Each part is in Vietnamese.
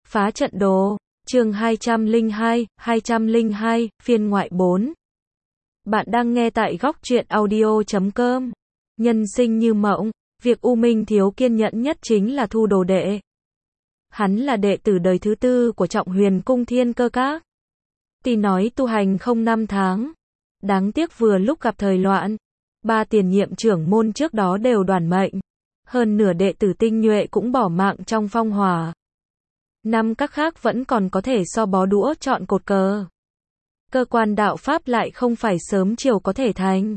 Phá trận đồ, chương 202, phiên ngoại 4. Bạn đang nghe tại góc truyện audio.com. Nhân sinh như mộng, việc U Minh thiếu kiên nhẫn nhất chính là thu đồ đệ. Hắn là đệ tử đời thứ tư của Trọng Huyền Cung Thiên Cơ Các. Tuy nói tu hành không 5 tháng, đáng tiếc vừa lúc gặp thời loạn, 3 tiền nhiệm trưởng môn trước đó đều đoản mệnh. Hơn nửa đệ tử tinh nhuệ cũng bỏ mạng trong phong hỏa. 5 các khác vẫn còn có thể so bó đũa chọn cột cờ. Cơ quan đạo pháp lại không phải sớm chiều có thể thành.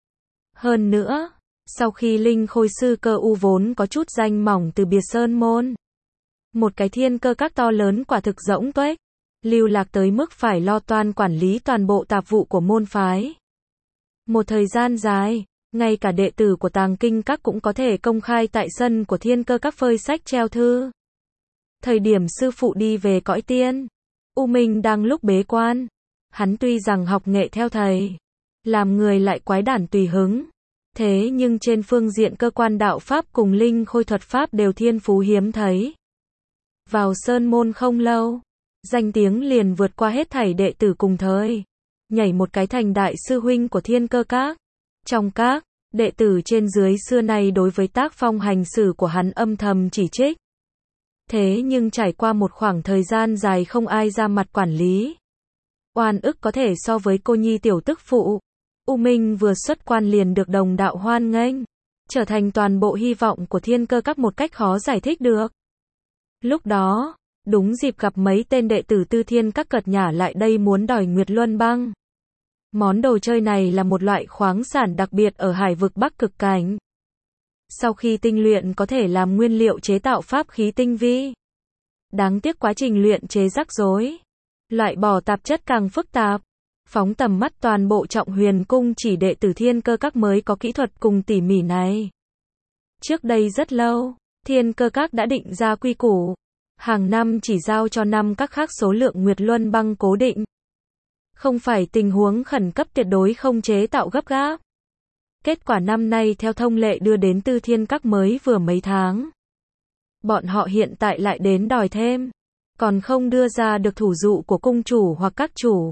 Hơn nữa, sau khi Linh Khôi Sư Cơ U vốn có chút danh mỏng từ biệt sơn môn, một cái thiên cơ các to lớn quả thực rỗng tuếch, lưu lạc tới mức phải lo toan quản lý toàn bộ tạp vụ của môn phái. Một thời gian dài, ngay cả đệ tử của Tàng Kinh Các cũng có thể công khai tại sân của thiên cơ các phơi sách treo thư. Thời điểm sư phụ đi về cõi tiên, U Minh đang lúc bế quan. Hắn tuy rằng học nghệ theo thầy, làm người lại quái đản tùy hứng, thế nhưng trên phương diện cơ quan đạo pháp cùng linh khôi thuật pháp đều thiên phú hiếm thấy. Vào sơn môn không lâu, danh tiếng liền vượt qua hết thảy đệ tử cùng thời, nhảy một cái thành đại sư huynh của thiên cơ các. Trong các, đệ tử trên dưới xưa nay đối với tác phong hành xử của hắn âm thầm chỉ trích. Thế nhưng trải qua một khoảng thời gian dài không ai ra mặt quản lý, oan ức có thể so với cô nhi tiểu tức phụ. U Minh vừa xuất quan liền được đồng đạo hoan nghênh, trở thành toàn bộ hy vọng của thiên cơ các một cách khó giải thích được. Lúc đó, đúng dịp gặp mấy tên đệ tử tư thiên các cợt nhả lại đây muốn đòi Nguyệt Luân Băng. Món đồ chơi này là một loại khoáng sản đặc biệt ở hải vực Bắc Cực Cảnh. Sau khi tinh luyện có thể làm nguyên liệu chế tạo pháp khí tinh vi. Đáng tiếc quá trình luyện chế rắc rối, loại bỏ tạp chất càng phức tạp. Phóng tầm mắt toàn bộ Trọng Huyền Cung chỉ đệ tử thiên cơ các mới có kỹ thuật cùng tỉ mỉ này. Trước đây rất lâu, thiên cơ các đã định ra quy củ. Hàng năm chỉ giao cho 5 các khác số lượng Nguyệt Luân Băng cố định. Không phải tình huống khẩn cấp tuyệt đối không chế tạo gấp gáp. Kết quả năm nay theo thông lệ đưa đến tư thiên các mới vừa mấy tháng. Bọn họ hiện tại lại đến đòi thêm. Còn không đưa ra được thủ dụ của cung chủ hoặc các chủ.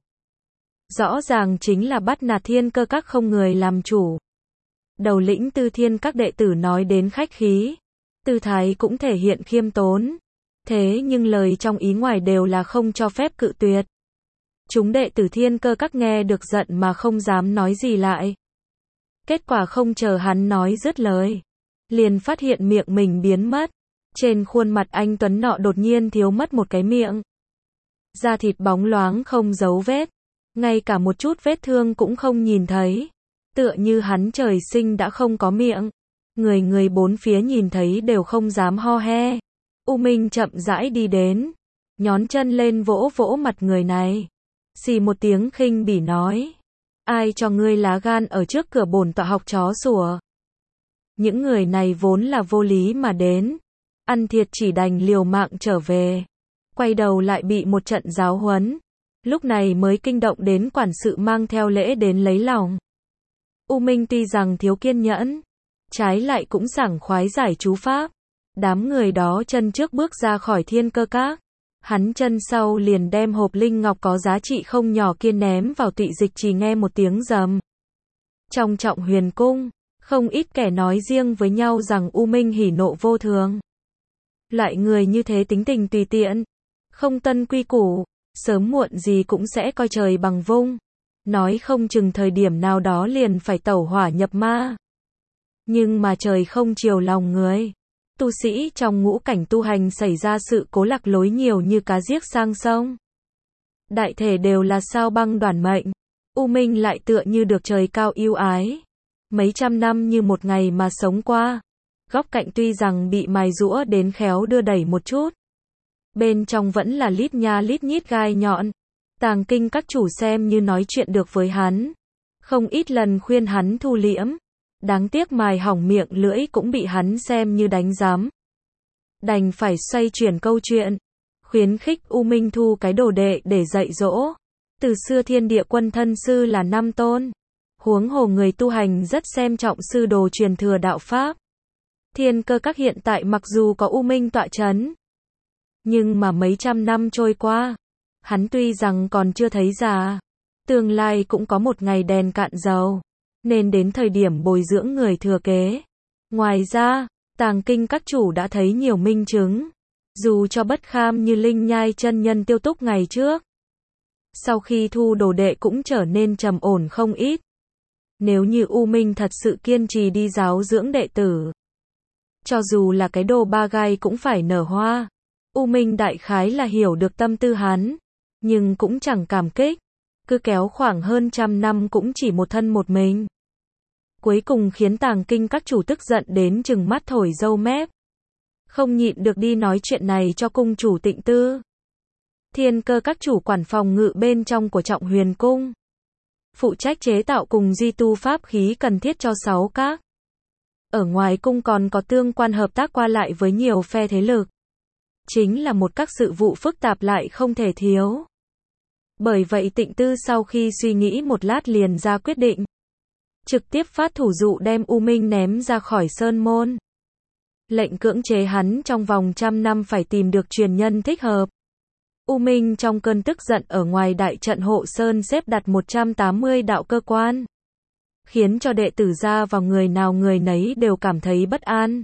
Rõ ràng chính là bắt nạt thiên cơ các không người làm chủ. Đầu lĩnh tư thiên các đệ tử nói đến khách khí. Tư thái cũng thể hiện khiêm tốn. Thế nhưng lời trong ý ngoài đều là không cho phép cự tuyệt. Chúng đệ tử thiên cơ các nghe được giận mà không dám nói gì lại. Kết quả không chờ hắn nói dứt lời, liền phát hiện miệng mình biến mất. Trên khuôn mặt anh tuấn nọ đột nhiên thiếu mất một cái miệng. Da thịt bóng loáng không dấu vết, ngay cả một chút vết thương cũng không nhìn thấy. Tựa như hắn trời sinh đã không có miệng. Người bốn phía nhìn thấy đều không dám ho he. U Minh chậm rãi đi đến, nhón chân lên vỗ vỗ mặt người này. Xì một tiếng khinh bỉ nói. Ai cho ngươi lá gan ở trước cửa bổn tọa học chó sủa. Những người này vốn là vô lý mà đến. Ăn thiệt chỉ đành liều mạng trở về. Quay đầu lại bị một trận giáo huấn. Lúc này mới kinh động đến quản sự mang theo lễ đến lấy lòng. U Minh tuy rằng thiếu kiên nhẫn, trái lại cũng sảng khoái giải chú pháp. Đám người đó chân trước bước ra khỏi thiên cơ các. Hắn chân sau liền đem hộp linh ngọc có giá trị không nhỏ kia ném vào tụy dịch chỉ nghe một tiếng rầm. Trong Trọng Huyền Cung, không ít kẻ nói riêng với nhau rằng U Minh hỉ nộ vô thường. Loại người như thế tính tình tùy tiện, không tuân quy củ, sớm muộn gì cũng sẽ coi trời bằng vung. Nói không chừng thời điểm nào đó liền phải tẩu hỏa nhập ma. Nhưng mà trời không chiều lòng người. Tu sĩ trong ngũ cảnh tu hành xảy ra sự cố lạc lối nhiều như cá giết sang sông. Đại thể đều là sao băng đoản mệnh. U Minh lại tựa như được trời cao yêu ái. Mấy trăm năm như một ngày mà sống qua. Góc cạnh tuy rằng bị mài giũa đến khéo đưa đẩy một chút. Bên trong vẫn là lít nha lít nhít gai nhọn. Tàng Kinh các chủ xem như nói chuyện được với hắn. Không ít lần khuyên hắn thu liễm. Đáng tiếc mài hỏng miệng lưỡi cũng bị hắn xem như đánh giám. Đành phải xoay chuyển câu chuyện. Khuyến khích U Minh thu cái đồ đệ để dạy dỗ. Từ xưa thiên địa quân thân sư là 5 tôn. Huống hồ người tu hành rất xem trọng sư đồ truyền thừa đạo pháp. Thiên cơ các hiện tại mặc dù có U Minh tọa chấn, Nhưng mà mấy trăm năm trôi qua, hắn tuy rằng còn chưa thấy già, tương lai cũng có một ngày đèn cạn dầu, nên đến thời điểm bồi dưỡng người thừa kế. Ngoài ra, Tàng Kinh các chủ đã thấy nhiều minh chứng, dù cho bất kham như Linh Nhai chân nhân Tiêu Túc ngày trước. Sau khi thu đồ đệ cũng trở nên trầm ổn không ít. Nếu như U Minh thật sự kiên trì đi giáo dưỡng đệ tử, cho dù là cái đồ ba gai cũng phải nở hoa. U Minh đại khái là hiểu được tâm tư hắn, nhưng cũng chẳng cảm kích, cứ kéo khoảng hơn 100 năm cũng chỉ một thân một mình. Cuối cùng khiến Tàng Kinh các chủ tức giận đến trừng mắt thổi râu mép. Không nhịn được đi nói chuyện này cho cung chủ Tịnh Tư. Thiên Cơ các chủ quản phòng ngự bên trong của Trọng Huyền cung, phụ trách chế tạo cùng duy tu pháp khí cần thiết cho 6 các. Ở ngoài cung còn có tương quan hợp tác qua lại với nhiều phe thế lực. Chính là một các sự vụ phức tạp lại không thể thiếu. Bởi vậy Tịnh Tư sau khi suy nghĩ một lát liền ra quyết định. Trực tiếp phát thủ dụ đem U Minh ném ra khỏi sơn môn. Lệnh cưỡng chế hắn trong vòng 100 năm phải tìm được truyền nhân thích hợp. U Minh trong cơn tức giận ở ngoài đại trận hộ sơn xếp đặt 180 đạo cơ quan, khiến cho đệ tử ra vào người nào người nấy đều cảm thấy bất an.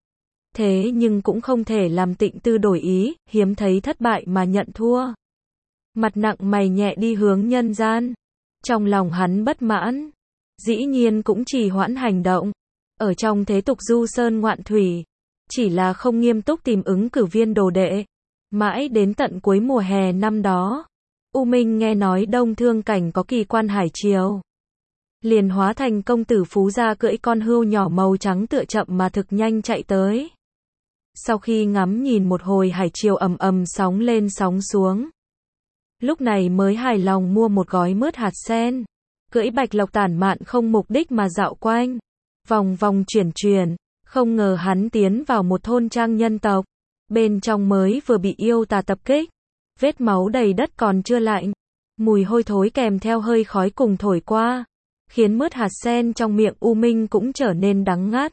Thế nhưng cũng không thể làm Tịnh Tư đổi ý, hiếm thấy thất bại mà nhận thua. Mặt nặng mày nhẹ đi hướng nhân gian. Trong lòng hắn bất mãn, dĩ nhiên cũng trì hoãn hành động. Ở trong thế tục du sơn ngoạn thủy, chỉ là không nghiêm túc tìm ứng cử viên đồ đệ. Mãi đến tận cuối mùa hè năm đó, U Minh nghe nói Đông Thương Cảnh có kỳ quan hải triều, liền hóa thành công tử phú gia cưỡi con hươu nhỏ màu trắng tựa chậm mà thực nhanh chạy tới. Sau khi ngắm nhìn một hồi hải triều ầm ầm sóng lên sóng xuống, lúc này mới hài lòng mua một gói mướt hạt sen, cưỡi bạch lộc tản mạn không mục đích mà dạo quanh, vòng vòng chuyển, không ngờ hắn tiến vào một thôn trang nhân tộc. Bên trong mới vừa bị yêu tà tập kích, vết máu đầy đất còn chưa lạnh, mùi hôi thối kèm theo hơi khói cùng thổi qua, khiến mướt hạt sen trong miệng U Minh cũng trở nên đắng ngắt.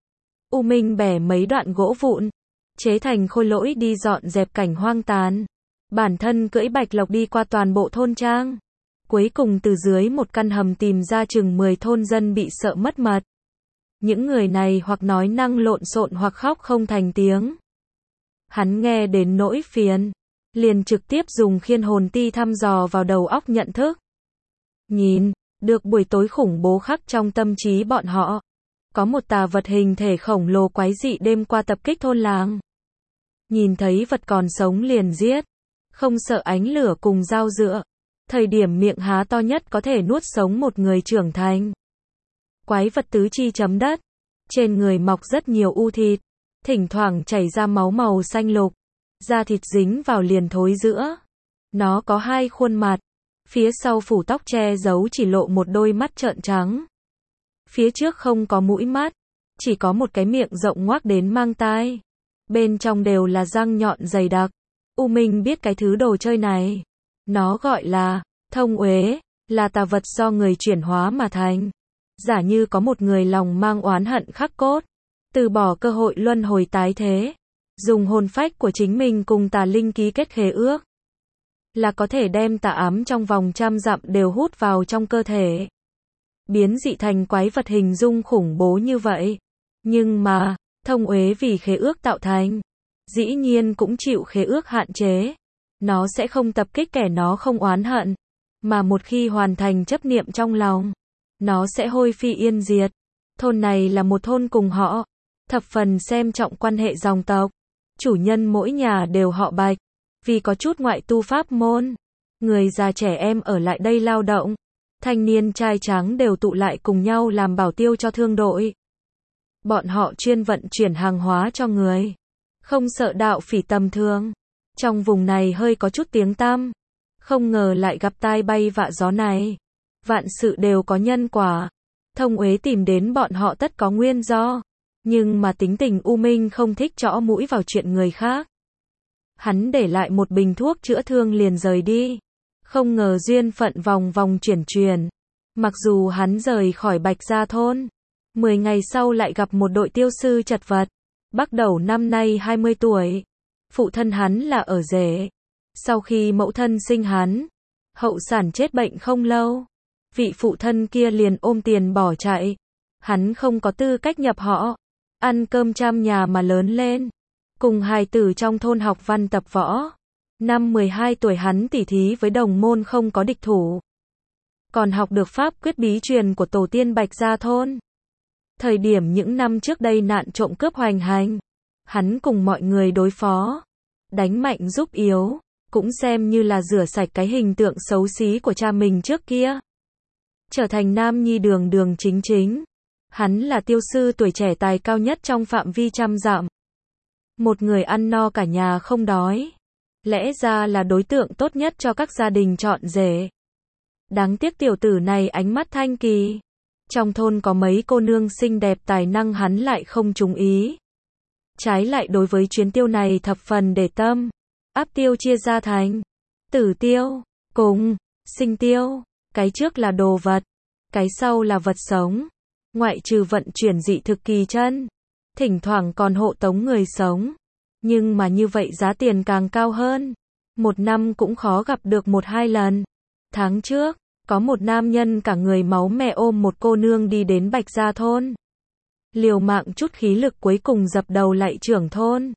U Minh bẻ mấy đoạn gỗ vụn, chế thành khôi lỗi đi dọn dẹp cảnh hoang tàn. Bản thân cưỡi bạch lộc đi qua toàn bộ thôn trang. Cuối cùng từ dưới một căn hầm tìm ra chừng 10 thôn dân bị sợ mất mật. Những người này hoặc nói năng lộn xộn hoặc khóc không thành tiếng. Hắn nghe đến nỗi phiền, liền trực tiếp dùng khiên hồn ti thăm dò vào đầu óc nhận thức. Nhìn được buổi tối khủng bố khắc trong tâm trí bọn họ. Có một tà vật hình thể khổng lồ quái dị đêm qua tập kích thôn làng. Nhìn thấy vật còn sống liền giết, không sợ ánh lửa cùng dao dựa. Thời điểm miệng há to nhất có thể nuốt sống một người trưởng thành. Quái vật tứ chi chấm đất, trên người mọc rất nhiều u thịt, thỉnh thoảng chảy ra máu màu xanh lục, da thịt dính vào liền thối rữa. Nó có 2 khuôn mặt, phía sau phủ tóc che giấu chỉ lộ một đôi mắt trợn trắng. Phía trước không có mũi mắt, chỉ có một cái miệng rộng ngoác đến mang tai. Bên trong đều là răng nhọn dày đặc. U Minh biết cái thứ đồ chơi này. Nó gọi là thông uế, là tà vật do người chuyển hóa mà thành. Giả như có một người lòng mang oán hận khắc cốt, từ bỏ cơ hội luân hồi tái thế, dùng hồn phách của chính mình cùng tà linh ký kết khế ước, là có thể đem tà ám trong vòng 100 dặm đều hút vào trong cơ thể. Biến dị thành quái vật hình dung khủng bố như vậy. Nhưng mà, thông uế vì khế ước tạo thành, dĩ nhiên cũng chịu khế ước hạn chế. Nó sẽ không tập kích kẻ nó không oán hận, mà một khi hoàn thành chấp niệm trong lòng, nó sẽ hôi phi yên diệt. Thôn này là một thôn cùng họ, thập phần xem trọng quan hệ dòng tộc. Chủ nhân mỗi nhà đều họ Bạch, vì có chút ngoại tu pháp môn. Người già trẻ em ở lại đây lao động, thanh niên trai tráng đều tụ lại cùng nhau làm bảo tiêu cho thương đội. Bọn họ chuyên vận chuyển hàng hóa cho người, không sợ đạo phỉ tầm thường. Trong vùng này hơi có chút tiếng tăm, không ngờ lại gặp tai bay vạ gió này. Vạn sự đều có nhân quả. Thông uế tìm đến bọn họ tất có nguyên do. Nhưng mà tính tình U Minh không thích chõ mũi vào chuyện người khác. Hắn để lại một bình thuốc chữa thương liền rời đi. Không ngờ duyên phận vòng vòng chuyển. Mặc dù hắn rời khỏi Bạch Gia thôn, 10 ngày sau lại gặp một đội tiêu sư chật vật. Bắt đầu năm nay 20 tuổi. Phụ thân hắn là ở rể. Sau khi mẫu thân sinh hắn, hậu sản chết bệnh không lâu, vị phụ thân kia liền ôm tiền bỏ chạy. Hắn không có tư cách nhập họ, ăn cơm trăm nhà mà lớn lên. Cùng hài tử trong thôn học văn tập võ. Năm 12 tuổi hắn tỉ thí với đồng môn không có địch thủ. Còn học được pháp quyết bí truyền của tổ tiên Bạch Gia thôn. Thời điểm những năm trước đây nạn trộm cướp hoành hành, hắn cùng mọi người đối phó, đánh mạnh giúp yếu, cũng xem như là rửa sạch cái hình tượng xấu xí của cha mình trước kia. Trở thành nam nhi đường đường chính chính. Hắn là tiêu sư tuổi trẻ tài cao nhất trong phạm vi trăm dặm. Một người ăn no cả nhà không đói. Lẽ ra là đối tượng tốt nhất cho các gia đình chọn rể. Đáng tiếc tiểu tử này ánh mắt thanh kỳ. Trong thôn có mấy cô nương xinh đẹp tài năng hắn lại không trúng ý. Trái lại đối với chuyến tiêu này thập phần để tâm. Áp tiêu chia ra thành tử tiêu, cùng, sinh tiêu. Cái trước là đồ vật, cái sau là vật sống. Ngoại trừ vận chuyển dị thực kỳ chân, thỉnh thoảng còn hộ tống người sống. Nhưng mà như vậy giá tiền càng cao hơn. Một năm cũng khó gặp được 1-2 lần. Tháng trước, có một nam nhân cả người máu me ôm một cô nương đi đến Bạch Gia thôn. Liều mạng chút khí lực cuối cùng dập đầu lạy trưởng thôn.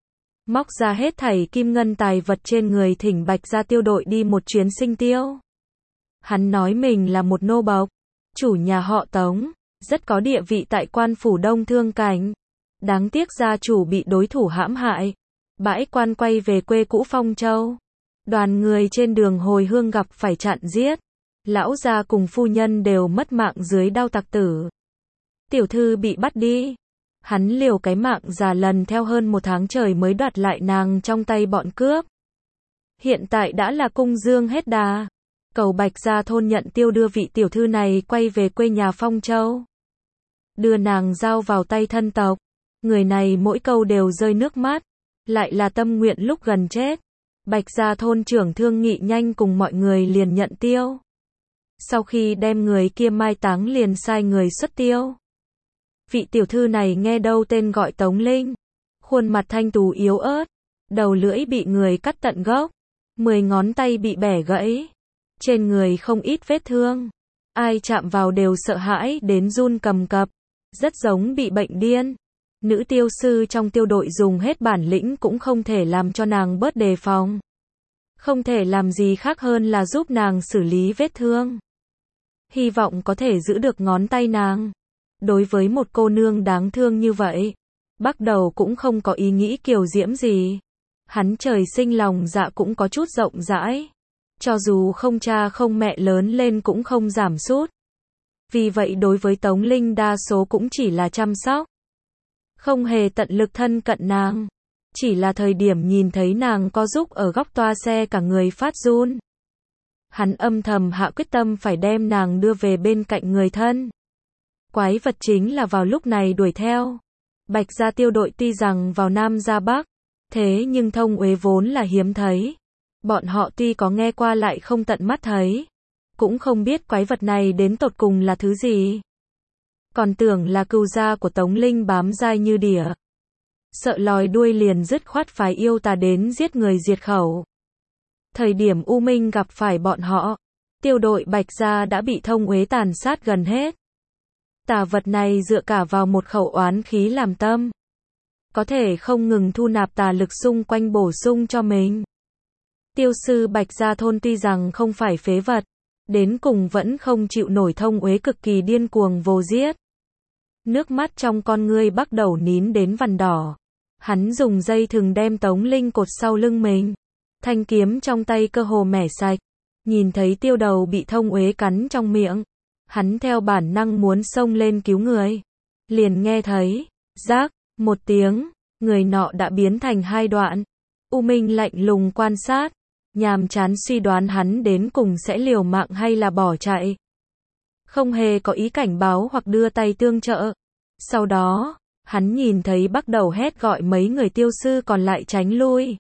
Móc ra hết thảy kim ngân tài vật trên người thỉnh Bạch Gia tiêu đội đi một chuyến sinh tiêu. Hắn nói mình là một nô bộc, chủ nhà họ Tống, rất có địa vị tại quan phủ Đông Thương Cảnh. Đáng tiếc gia chủ bị đối thủ hãm hại. Bãi quan quay về quê cũ Phong Châu. Đoàn người trên đường hồi hương gặp phải chặn giết. Lão gia cùng phu nhân đều mất mạng dưới đao tặc tử. Tiểu thư bị bắt đi. Hắn liều cái mạng già lần theo hơn 1 tháng trời mới đoạt lại nàng trong tay bọn cướp. Hiện tại đã là cung dương hết đà. Cầu Bạch Gia thôn nhận tiêu đưa vị tiểu thư này quay về quê nhà Phong Châu. Đưa nàng giao vào tay thân tộc. Người này mỗi câu đều rơi nước mắt. Lại là tâm nguyện lúc gần chết. Bạch Gia thôn trưởng thương nghị nhanh cùng mọi người liền nhận tiêu. Sau khi đem người kia mai táng liền sai người xuất tiêu. Vị tiểu thư này nghe đâu tên gọi Tống Linh. Khuôn mặt thanh tú yếu ớt. Đầu lưỡi bị người cắt tận gốc. 10 ngón tay bị bẻ gãy. Trên người không ít vết thương. Ai chạm vào đều sợ hãi đến run cầm cập. Rất giống bị bệnh điên. Nữ tiêu sư trong tiêu đội dùng hết bản lĩnh cũng không thể làm cho nàng bớt đề phòng. Không thể làm gì khác hơn là giúp nàng xử lý vết thương. Hy vọng có thể giữ được ngón tay nàng. Đối với một cô nương đáng thương như vậy, bắt đầu cũng không có ý nghĩ kiều diễm gì. Hắn trời sinh lòng dạ cũng có chút rộng rãi. Cho dù không cha không mẹ lớn lên cũng không giảm sút. Vì vậy đối với Tống Linh đa số cũng chỉ là chăm sóc. Không hề tận lực thân cận nàng. Chỉ là thời điểm nhìn thấy nàng co giúp ở góc toa xe cả người phát run. Hắn âm thầm hạ quyết tâm phải đem nàng đưa về bên cạnh người thân. Quái vật chính là vào lúc này đuổi theo. Bạch Gia tiêu đội tuy rằng vào Nam ra Bắc, thế nhưng thông uế vốn là hiếm thấy. Bọn họ tuy có nghe qua lại không tận mắt thấy. Cũng không biết quái vật này đến tột cùng là thứ gì. Còn tưởng là cừu gia của Tống Linh bám dai như đỉa. Sợ lòi đuôi liền dứt khoát phái yêu tà đến giết người diệt khẩu. Thời điểm U Minh gặp phải bọn họ, tiêu đội Bạch Gia đã bị thông uế tàn sát gần hết. Tà vật này dựa cả vào một khẩu oán khí làm tâm. Có thể không ngừng thu nạp tà lực xung quanh bổ sung cho mình. Tiêu sư Bạch Gia thôn tuy rằng không phải phế vật, đến cùng vẫn không chịu nổi thông uế cực kỳ điên cuồng vồ giết. Nước mắt trong con ngươi bắt đầu nín đến vằn đỏ. Hắn dùng dây thừng đem Tống Linh cột sau lưng mình. Thanh kiếm trong tay cơ hồ mẻ sạch. Nhìn thấy tiêu đầu bị thông uế cắn trong miệng. Hắn theo bản năng muốn xông lên cứu người. Liền nghe thấy, rác, một tiếng, người nọ đã biến thành 2 đoạn. U Minh lạnh lùng quan sát, nhàm chán suy đoán hắn đến cùng sẽ liều mạng hay là bỏ chạy. Không hề có ý cảnh báo hoặc đưa tay tương trợ. Sau đó, hắn nhìn thấy bắt đầu hét gọi mấy người tiêu sư còn lại tránh lui.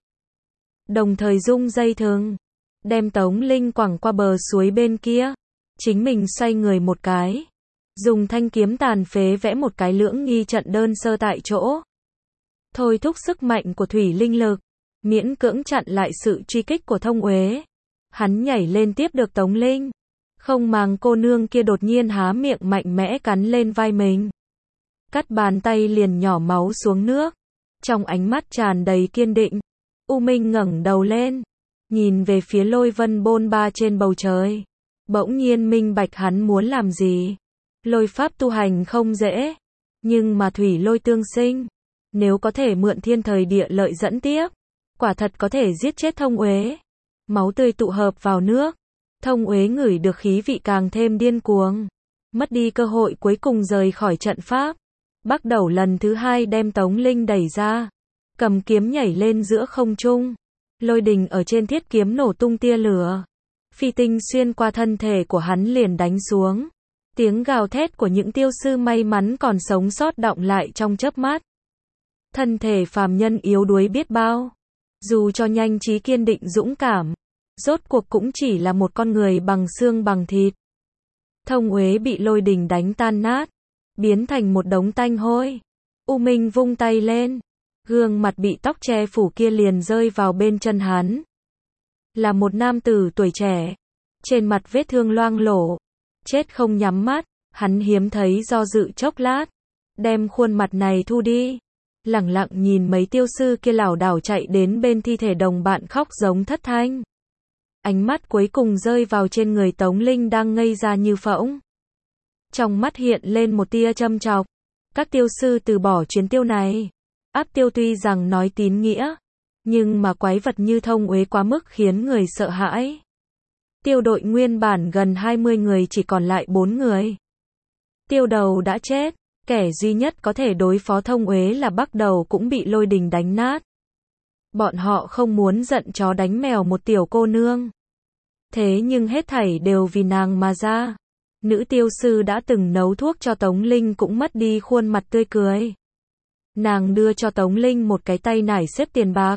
Đồng thời rung dây thừng, đem Tống Linh quẳng qua bờ suối bên kia. Chính mình xoay người một cái, dùng thanh kiếm tàn phế vẽ một cái lưỡng nghi trận đơn sơ tại chỗ. Thôi thúc sức mạnh của thủy linh lực, miễn cưỡng chặn lại sự truy kích của Thông Uế. Hắn nhảy lên tiếp được Tống Linh. Không màng cô nương kia đột nhiên há miệng mạnh mẽ cắn lên vai mình. Cắt bàn tay liền nhỏ máu xuống nước. Trong ánh mắt tràn đầy kiên định, U Minh ngẩng đầu lên, nhìn về phía lôi vân bôn ba trên bầu trời. Bỗng nhiên minh bạch hắn muốn làm gì. Lôi pháp tu hành không dễ, nhưng mà thủy lôi tương sinh, nếu có thể mượn thiên thời địa lợi dẫn tiếp, quả thật có thể giết chết Thông Uế. Máu tươi tụ hợp vào nước, Thông Uế ngửi được khí vị càng thêm điên cuồng, mất đi cơ hội cuối cùng rời khỏi trận pháp. Bắt đầu lần thứ hai đem Tống Linh đẩy ra, cầm kiếm nhảy lên giữa không trung. Lôi đình ở trên thiết kiếm nổ tung tia lửa, phi tinh xuyên qua thân thể của hắn liền đánh xuống. Tiếng gào thét của những tiêu sư may mắn còn sống sót đọng lại trong chớp mắt. Thân thể phàm nhân yếu đuối biết bao, dù cho nhanh trí kiên định dũng cảm, rốt cuộc cũng chỉ là một con người bằng xương bằng thịt. Thông Uế bị lôi đình đánh tan nát, biến thành một đống tanh hôi. U Minh vung tay lên, gương mặt bị tóc che phủ kia liền rơi vào bên chân hắn. Là một nam tử tuổi trẻ, trên mặt vết thương loang lổ, chết không nhắm mắt. Hắn hiếm thấy do dự chốc lát, đem khuôn mặt này thu đi, lẳng lặng nhìn mấy tiêu sư kia lảo đảo chạy đến bên thi thể đồng bạn khóc giống thất thanh. Ánh mắt cuối cùng rơi vào trên người Tống Linh đang ngây ra như phỗng. Trong mắt hiện lên một tia châm chọc. Các tiêu sư từ bỏ chuyến tiêu này. Áp tiêu tuy rằng nói tín nghĩa, nhưng mà quái vật như Thông Uế quá mức khiến người sợ hãi. Tiêu đội nguyên bản gần 20 người chỉ còn lại 4 người. Tiêu đầu đã chết, kẻ duy nhất có thể đối phó Thông Uế là Bắc Đầu cũng bị lôi đình đánh nát. Bọn họ không muốn giận chó đánh mèo một tiểu cô nương. Thế nhưng hết thảy đều vì nàng mà ra. Nữ tiêu sư đã từng nấu thuốc cho Tống Linh cũng mất đi khuôn mặt tươi cười. Nàng đưa cho Tống Linh một cái tay nải xếp tiền bạc,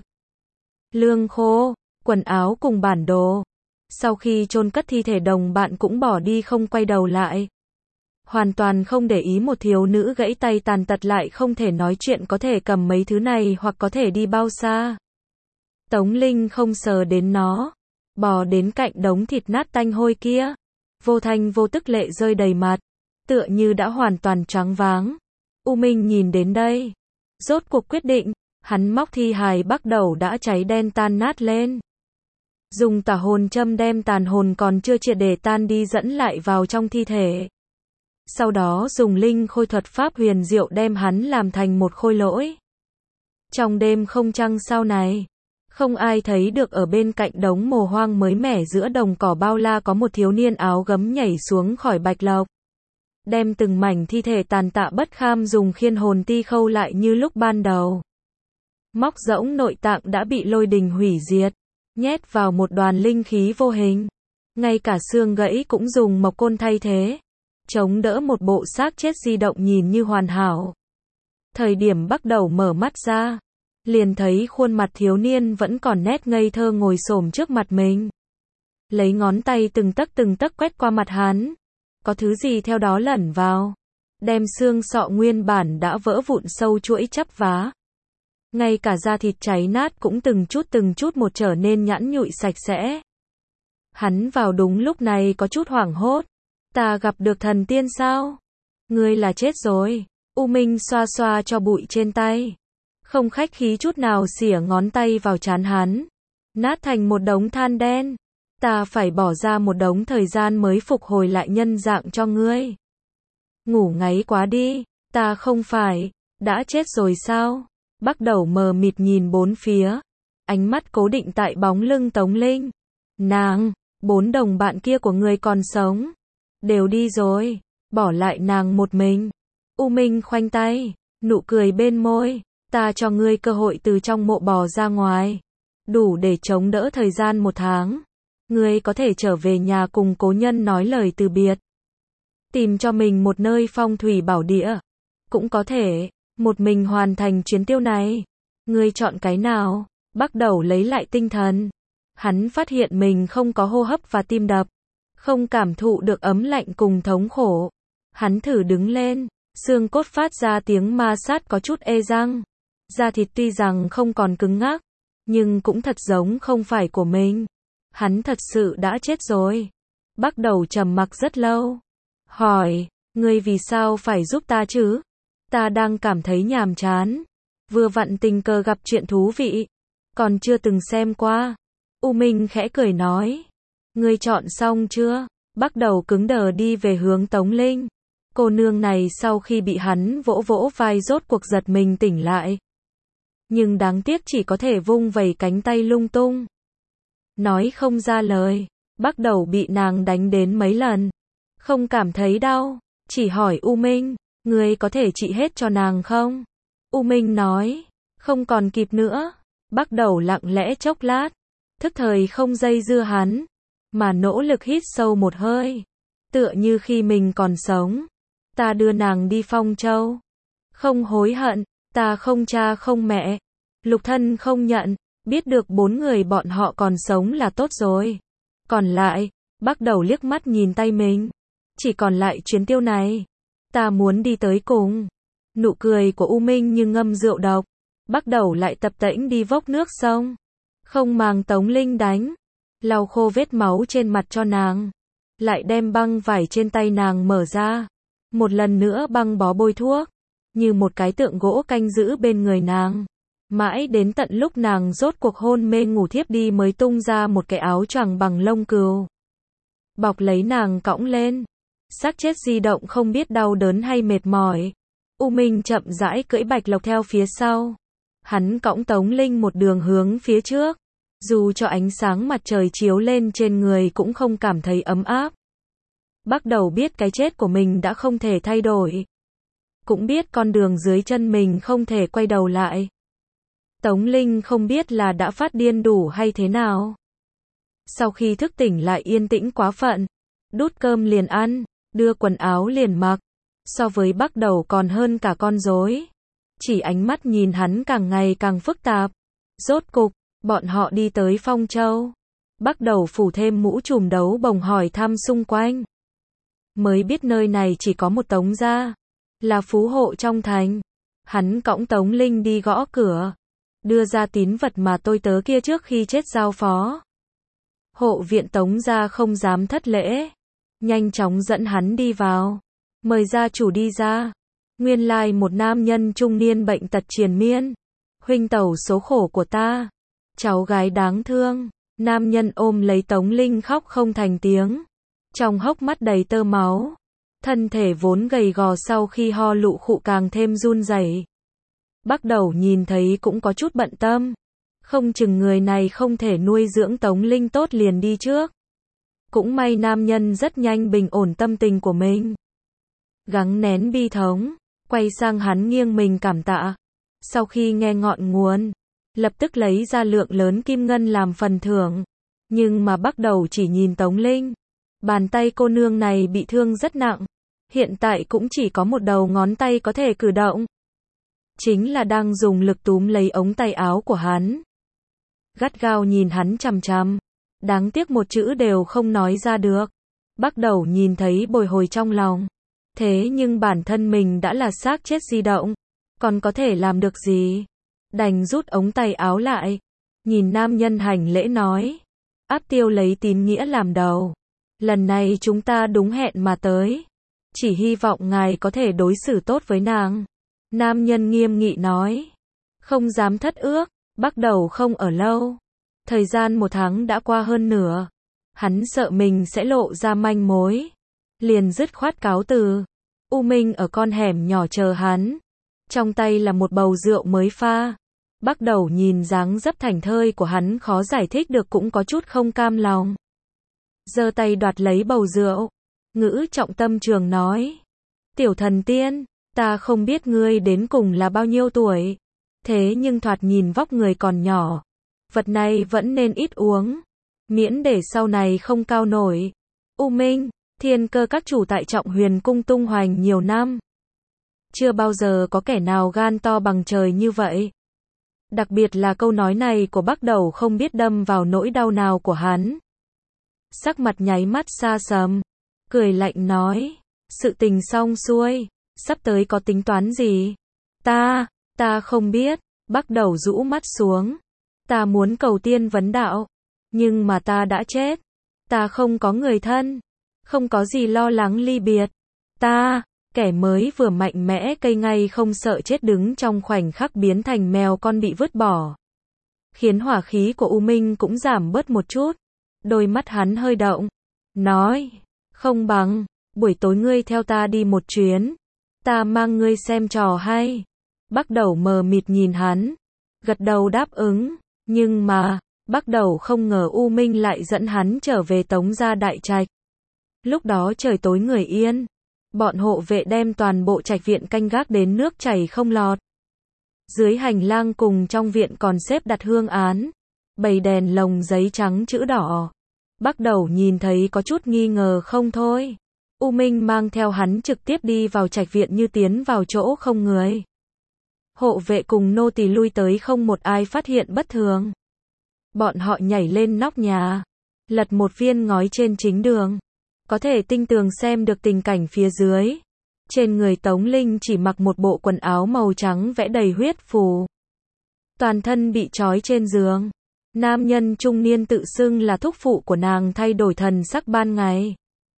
lương khô, quần áo cùng bản đồ. Sau khi chôn cất thi thể đồng bạn cũng bỏ đi không quay đầu lại. Hoàn toàn không để ý một thiếu nữ gãy tay tàn tật lại không thể nói chuyện có thể cầm mấy thứ này hoặc có thể đi bao xa. Tống Linh không sờ đến nó, bò đến cạnh đống thịt nát tanh hôi kia. Vô thanh vô tức lệ rơi đầy mặt, tựa như đã hoàn toàn choáng váng. U Minh nhìn đến đây, rốt cuộc quyết định, hắn móc thi hài Bắc Đầu đã cháy đen tan nát lên. Dùng tả hồn châm đem tàn hồn còn chưa triệt để tan đi dẫn lại vào trong thi thể. Sau đó dùng linh khôi thuật pháp huyền diệu đem hắn làm thành một khôi lỗi. Trong đêm không trăng sao này, không ai thấy được ở bên cạnh đống mồ hoang mới mẻ giữa đồng cỏ bao la có một thiếu niên áo gấm nhảy xuống khỏi bạch lộc. Đem từng mảnh thi thể tàn tạ bất kham dùng khiên hồn ti khâu lại như lúc ban đầu. Móc rỗng nội tạng đã bị lôi đình hủy diệt, nhét vào một đoàn linh khí vô hình. Ngay cả xương gãy cũng dùng mộc côn thay thế, chống đỡ một bộ xác chết di động nhìn như hoàn hảo. Thời điểm Bắc Đầu mở mắt ra, liền thấy khuôn mặt thiếu niên vẫn còn nét ngây thơ ngồi xổm trước mặt mình. Lấy ngón tay từng tấc quét qua mặt hắn. Có thứ gì theo đó lẩn vào, đem xương sọ nguyên bản đã vỡ vụn sâu chuỗi chắp vá. Ngay cả da thịt cháy nát cũng từng chút một trở nên nhẵn nhụi sạch sẽ. Hắn vào đúng lúc này có chút hoảng hốt. Ta gặp được thần tiên sao? Ngươi là chết rồi. U Minh xoa xoa cho bụi trên tay, không khách khí chút nào xỉa ngón tay vào trán hắn. Nát thành một đống than đen. Ta phải bỏ ra một đống thời gian mới phục hồi lại nhân dạng cho ngươi. Ngủ ngáy quá đi, ta không phải, đã chết rồi sao? Bắc Đầu mờ mịt nhìn bốn phía, ánh mắt cố định tại bóng lưng Tống Linh. Nàng, 4 đồng bạn kia của ngươi còn sống, đều đi rồi, bỏ lại nàng một mình. U Minh khoanh tay, nụ cười bên môi, ta cho ngươi cơ hội từ trong mộ bò ra ngoài, đủ để chống đỡ thời gian 1 tháng. Ngươi có thể trở về nhà cùng cố nhân nói lời từ biệt. Tìm cho mình một nơi phong thủy bảo địa. Cũng có thể, một mình hoàn thành chuyến tiêu này. Ngươi chọn cái nào? Bắc Đầu lấy lại tinh thần. Hắn phát hiện mình không có hô hấp và tim đập. Không cảm thụ được ấm lạnh cùng thống khổ. Hắn thử đứng lên. Xương cốt phát ra tiếng ma sát có chút ê răng. Da thịt tuy rằng không còn cứng ngắc, nhưng cũng thật giống không phải của mình. Hắn thật sự đã chết rồi. Bắt đầu trầm mặc rất lâu. Hỏi, ngươi vì sao phải giúp ta chứ? Ta đang cảm thấy nhàm chán. Vừa vặn tình cờ gặp chuyện thú vị. Còn chưa từng xem qua. U Minh khẽ cười nói. Ngươi chọn xong chưa? Bắt đầu cứng đờ đi về hướng Tống Linh. Cô nương này sau khi bị hắn vỗ vỗ vai rốt cuộc giật mình tỉnh lại. Nhưng đáng tiếc chỉ có thể vung vẩy cánh tay lung tung. Nói không ra lời. Bắt đầu bị nàng đánh đến mấy lần. Không cảm thấy đau. Chỉ hỏi U Minh, ngươi có thể trị hết cho nàng không? U Minh nói, không còn kịp nữa. Bắt đầu lặng lẽ chốc lát. Thức thời không dây dưa hắn. Mà nỗ lực hít sâu một hơi. Tựa như khi mình còn sống. Ta đưa nàng đi Phong Châu. Không hối hận. Ta không cha không mẹ. Lục thân không nhận. Biết được 4 người bọn họ còn sống là tốt rồi. Còn lại, bắt đầu liếc mắt nhìn tay mình. Chỉ còn lại chuyến tiêu này. Ta muốn đi tới cùng. Nụ cười của U Minh như ngâm rượu độc. Bắt đầu lại tập tễnh đi vốc nước sông. Không màng Tống Linh đánh. Lau khô vết máu trên mặt cho nàng. Lại đem băng vải trên tay nàng mở ra. Một lần nữa băng bó bôi thuốc. Như một cái tượng gỗ canh giữ bên người nàng. Mãi đến tận lúc nàng rốt cuộc hôn mê ngủ thiếp đi mới tung ra một cái áo choàng bằng lông cừu. Bọc lấy nàng cõng lên. Xác chết di động không biết đau đớn hay mệt mỏi. U Minh chậm rãi cưỡi Bạch Lộc theo phía sau. Hắn cõng Tống Linh một đường hướng phía trước. Dù cho ánh sáng mặt trời chiếu lên trên người cũng không cảm thấy ấm áp. Bắt đầu biết cái chết của mình đã không thể thay đổi. Cũng biết con đường dưới chân mình không thể quay đầu lại. Tống Linh không biết là đã phát điên đủ hay thế nào. Sau khi thức tỉnh lại yên tĩnh quá phận. Đút cơm liền ăn, đưa quần áo liền mặc. So với bắt đầu còn hơn cả con rối. Chỉ ánh mắt nhìn hắn càng ngày càng phức tạp. Rốt cục, bọn họ đi tới Phong Châu. Bắt đầu phủ thêm mũ trùm đấu bồng hỏi thăm xung quanh. Mới biết nơi này chỉ có một Tống gia. Là phú hộ trong thành. Hắn cõng Tống Linh đi gõ cửa. Đưa ra tín vật mà tôi tớ kia trước khi chết giao phó. Hộ viện Tống gia không dám thất lễ. Nhanh chóng dẫn hắn đi vào. Mời gia chủ đi ra. Nguyên lai một nam nhân trung niên bệnh tật triền miên. Huynh tẩu số khổ của ta. Cháu gái đáng thương. Nam nhân ôm lấy Tống Linh khóc không thành tiếng. Trong hốc mắt đầy tơ máu. Thân thể vốn gầy gò sau khi ho lụ khụ càng thêm run rẩy. Bắt đầu nhìn thấy cũng có chút bận tâm. Không chừng người này không thể nuôi dưỡng Tống Linh tốt liền đi trước. Cũng may nam nhân rất nhanh bình ổn tâm tình của mình. Gắng nén bi thống, quay sang hắn nghiêng mình cảm tạ. Sau khi nghe ngọn nguồn, lập tức lấy ra lượng lớn kim ngân làm phần thưởng. Nhưng mà bắt đầu chỉ nhìn Tống Linh. Bàn tay cô nương này bị thương rất nặng. Hiện tại cũng chỉ có một đầu ngón tay có thể cử động. Chính là đang dùng lực túm lấy ống tay áo của hắn. Gắt gao nhìn hắn chằm chằm. Đáng tiếc một chữ đều không nói ra được. Bắt đầu nhìn thấy bồi hồi trong lòng. Thế nhưng bản thân mình đã là xác chết di động. Còn có thể làm được gì? Đành rút ống tay áo lại. Nhìn nam nhân hành lễ nói. Áp Tiêu lấy tín nghĩa làm đầu. Lần này chúng ta đúng hẹn mà tới. Chỉ hy vọng ngài có thể đối xử tốt với nàng. Nam nhân nghiêm nghị nói. Không dám thất ước. Bắt đầu không ở lâu. Thời gian 1 tháng đã qua hơn nửa. Hắn sợ mình sẽ lộ ra manh mối. Liền dứt khoát cáo từ. U Minh ở con hẻm nhỏ chờ hắn. Trong tay là một bầu rượu mới pha. Bắt đầu nhìn dáng dấp thảnh thơi của hắn khó giải thích được cũng có chút không cam lòng. Giơ tay đoạt lấy bầu rượu. Ngữ trọng tâm trường nói. Tiểu thần tiên, ta không biết ngươi đến cùng là bao nhiêu tuổi. Thế nhưng thoạt nhìn vóc người còn nhỏ. Vật này vẫn nên ít uống. Miễn để sau này không cao nổi. U Minh, Thiên Cơ các chủ tại Trọng Huyền cung tung hoành nhiều năm. Chưa bao giờ có kẻ nào gan to bằng trời như vậy. Đặc biệt là câu nói này của Bắc Đầu không biết đâm vào nỗi đau nào của hắn. Sắc mặt nháy mắt xa sầm. Cười lạnh nói. Sự tình xong xuôi. Sắp tới có tính toán gì? Ta không biết. Bắc Đầu rũ mắt xuống. Ta muốn cầu tiên vấn đạo. Nhưng mà ta đã chết. Ta không có người thân. Không có gì lo lắng ly biệt. Ta, kẻ mới vừa mạnh mẽ cây ngay không sợ chết đứng trong khoảnh khắc biến thành mèo con bị vứt bỏ. Khiến hỏa khí của U Minh cũng giảm bớt một chút. Đôi mắt hắn hơi động. Nói, không bằng, buổi tối ngươi theo ta đi một chuyến. Ta mang ngươi xem trò hay. Bắc Đầu mờ mịt nhìn hắn. Gật đầu đáp ứng. Nhưng mà, Bắc Đầu không ngờ U Minh lại dẫn hắn trở về Tống gia đại trạch. Lúc đó trời tối người yên. Bọn hộ vệ đem toàn bộ trạch viện canh gác đến nước chảy không lọt. Dưới hành lang cùng trong viện còn xếp đặt hương án. Bày đèn lồng giấy trắng chữ đỏ. Bắc Đầu nhìn thấy có chút nghi ngờ không thôi. U Minh mang theo hắn trực tiếp đi vào trạch viện như tiến vào chỗ không người. Hộ vệ cùng nô tỳ lui tới không một ai phát hiện bất thường. Bọn họ nhảy lên nóc nhà. Lật một viên ngói trên chính đường. Có thể tinh tường xem được tình cảnh phía dưới. Trên người Tống Linh chỉ mặc một bộ quần áo màu trắng vẽ đầy huyết phù. Toàn thân bị trói trên giường. Nam nhân trung niên tự xưng là thúc phụ của nàng thay đổi thần sắc ban ngày.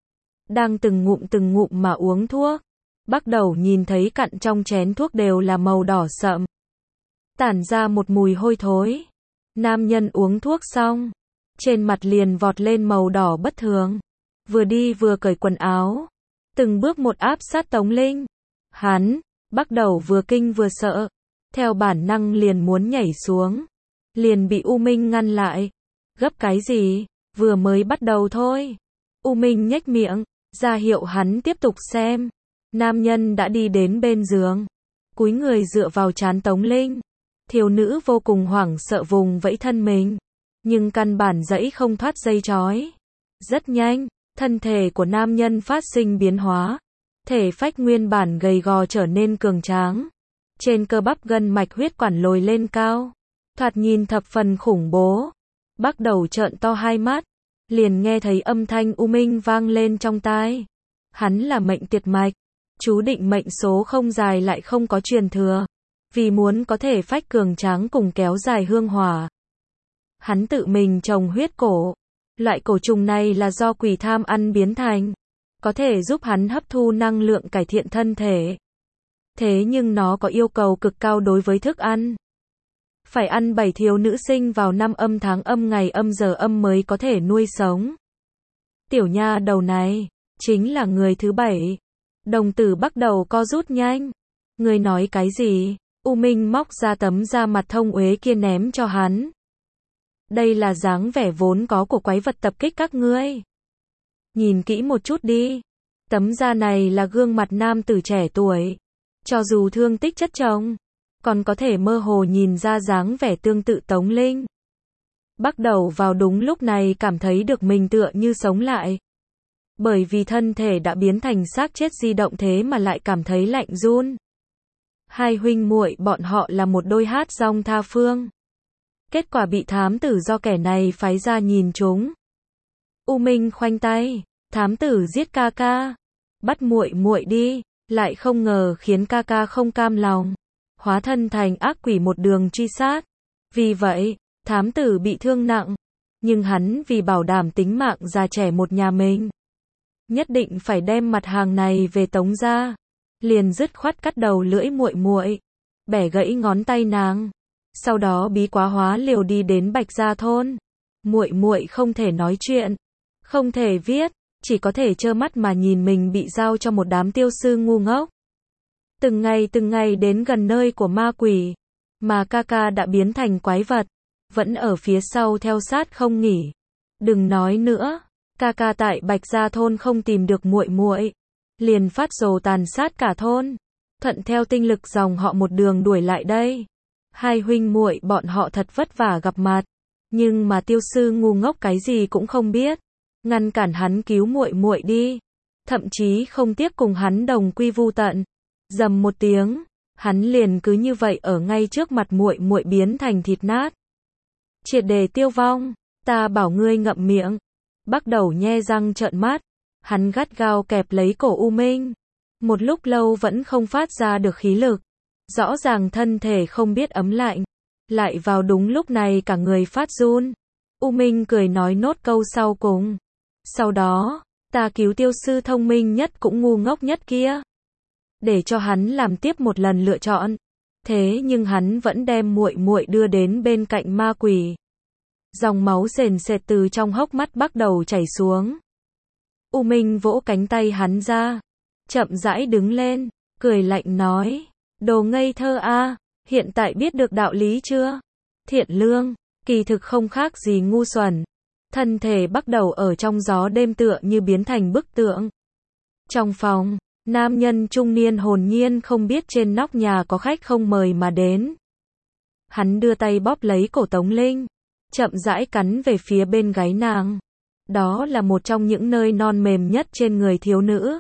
Đang từng ngụm mà uống thuốc. Bắc Đầu nhìn thấy cặn trong chén thuốc đều là màu đỏ sậm. Tản ra một mùi hôi thối. Nam nhân uống thuốc xong. Trên mặt liền vọt lên màu đỏ bất thường. Vừa đi vừa cởi quần áo. Từng bước một áp sát Tống Linh. Hắn, Bắc Đầu vừa kinh vừa sợ. Theo bản năng liền muốn nhảy xuống. Liền bị U Minh ngăn lại. Gấp cái gì? Vừa mới bắt đầu thôi. U Minh nhếch miệng, ra hiệu hắn tiếp tục xem. Nam nhân đã đi đến bên giường. Cúi người dựa vào trán Tống Linh. Thiếu nữ vô cùng hoảng sợ vùng vẫy thân mình. Nhưng căn bản giãy không thoát dây trói. Rất nhanh, thân thể của nam nhân phát sinh biến hóa. Thể phách nguyên bản gầy gò trở nên cường tráng. Trên cơ bắp gân mạch huyết quản lồi lên cao. Thoạt nhìn thập phần khủng bố. Bắc Đầu trợn to hai mắt. Liền nghe thấy âm thanh U Minh vang lên trong tai. Hắn là mệnh tiệt mạch. Chú định mệnh số không dài lại không có truyền thừa. Vì muốn có thể phách cường tráng cùng kéo dài hương hỏa. Hắn tự mình trồng huyết cổ. Loại cổ trùng này là do quỷ tham ăn biến thành. Có thể giúp hắn hấp thu năng lượng cải thiện thân thể. Thế nhưng nó có yêu cầu cực cao đối với thức ăn. Phải ăn 7 thiếu nữ sinh vào năm âm tháng âm ngày âm giờ âm mới có thể nuôi sống. Tiểu nha đầu này, chính là người thứ 7. Đồng tử Bắc Đầu co rút nhanh. Người nói cái gì? U Minh móc ra tấm da mặt thông uế kia ném cho hắn. Đây là dáng vẻ vốn có của quái vật tập kích các ngươi. Nhìn kỹ một chút đi. Tấm da này là gương mặt nam tử trẻ tuổi. Cho dù thương tích chất chồng, còn có thể mơ hồ nhìn ra dáng vẻ tương tự Tống Linh. Bắc Đầu vào đúng lúc này cảm thấy được mình tựa như sống lại. Bởi vì thân thể đã biến thành xác chết di động thế mà lại cảm thấy lạnh run. Hai huynh muội bọn họ là một đôi hát rong tha phương. Kết quả bị thám tử do kẻ này phái ra nhìn chúng. U Minh khoanh tay, thám tử giết ca ca, bắt muội muội đi, lại không ngờ khiến ca ca không cam lòng, hóa thân thành ác quỷ một đường truy sát. Vì vậy, thám tử bị thương nặng, nhưng hắn vì bảo đảm tính mạng già trẻ một nhà mình, nhất định phải đem mặt hàng này về Tống gia, liền dứt khoát cắt đầu lưỡi muội muội, bẻ gãy ngón tay nàng. Sau đó bí quá hóa liều đi đến Bạch Gia thôn. Muội muội không thể nói chuyện, không thể viết, chỉ có thể trơ mắt mà nhìn mình bị giao cho một đám tiêu sư ngu ngốc. Từng ngày đến gần nơi của ma quỷ, mà ca ca đã biến thành quái vật, vẫn ở phía sau theo sát không nghỉ. Đừng nói nữa, ca ca tại Bạch Gia thôn không tìm được muội muội, liền phát rồ tàn sát cả thôn, thuận theo tinh lực dòng họ một đường đuổi lại đây. Hai huynh muội bọn họ thật vất vả gặp mặt, nhưng mà tiêu sư ngu ngốc cái gì cũng không biết, ngăn cản hắn cứu muội muội đi, thậm chí không tiếc cùng hắn đồng quy vu tận. Rầm một tiếng, hắn liền cứ như vậy ở ngay trước mặt muội muội biến thành thịt nát, triệt để tiêu vong. Ta bảo ngươi ngậm miệng. Bắc Đầu nhe răng trợn mắt, hắn gắt gao kẹp lấy cổ U Minh, một lúc lâu vẫn không phát ra được khí lực. Rõ ràng thân thể không biết ấm lạnh, Lại vào đúng lúc này cả người phát run. U Minh cười nói nốt câu sau cùng. Sau đó, ta cứu tiêu sư thông minh nhất cũng ngu ngốc nhất kia. Để cho hắn làm tiếp một lần lựa chọn. Thế nhưng hắn vẫn đem muội muội đưa đến bên cạnh ma quỷ. Dòng máu sền sệt từ trong hốc mắt bắt đầu chảy xuống. U Minh vỗ cánh tay hắn ra. Chậm rãi đứng lên, cười lạnh nói. Đồ ngây thơ a, hiện tại biết được đạo lý chưa? Thiện lương, kỳ thực không khác gì ngu xuẩn. Thân thể bắt đầu ở trong gió đêm tựa như biến thành bức tượng. Trong phòng, nam nhân trung niên hồn nhiên không biết trên nóc nhà có khách không mời mà đến. Hắn đưa tay bóp lấy cổ Tống Linh, chậm rãi cắn về phía bên gáy nàng. Đó là một trong những nơi non mềm nhất trên người thiếu nữ.